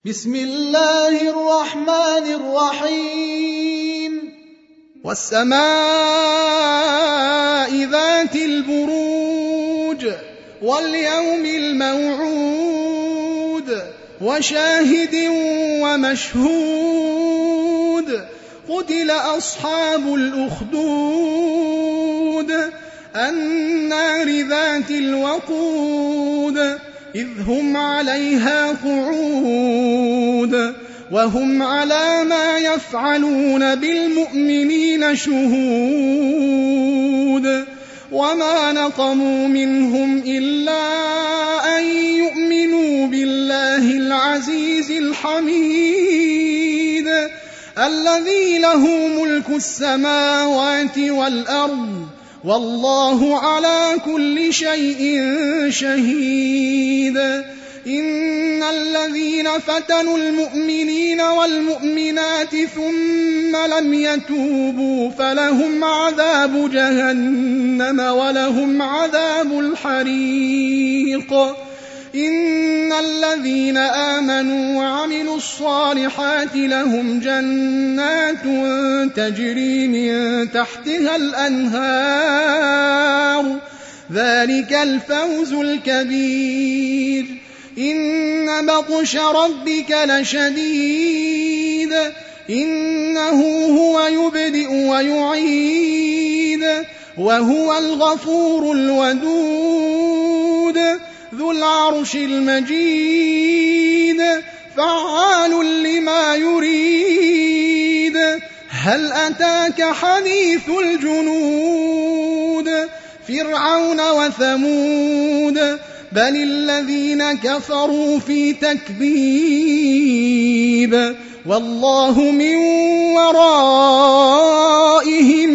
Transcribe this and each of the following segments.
بسم الله الرحمن الرحيم والسماء ذات البروج واليوم الموعود وشاهد ومشهود قتل أصحاب الأخدود النار ذات الوقود إذ هم عليها قعود وهم على ما يفعلون بالمؤمنين شهود وما نقموا منهم إلا أن يؤمنوا بالله العزيز الحميد الذي له ملك السماوات والأرض والله على كل شيء شهيد إن الذين فتنوا المؤمنين والمؤمنات ثم لم يتوبوا فلهم عذاب جهنم ولهم عذاب الحريق إن الذين آمنوا وعملوا الصالحات لهم جنات تجري من تحتها الأنهار ذلك الفوز الكبير إن بطش ربك لشديد إنه هو يبدئ ويعيد وهو الغفور الودود ذو العرش المجيد فعال لما يريد هل أتاك حديث الجنود فرعون وثمود بل الذين كفروا في تكذيب والله من ورائهم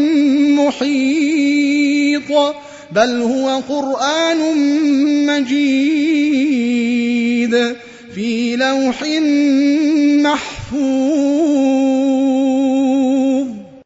محيط بل هو قرآن مجيد في لوح محفوظ.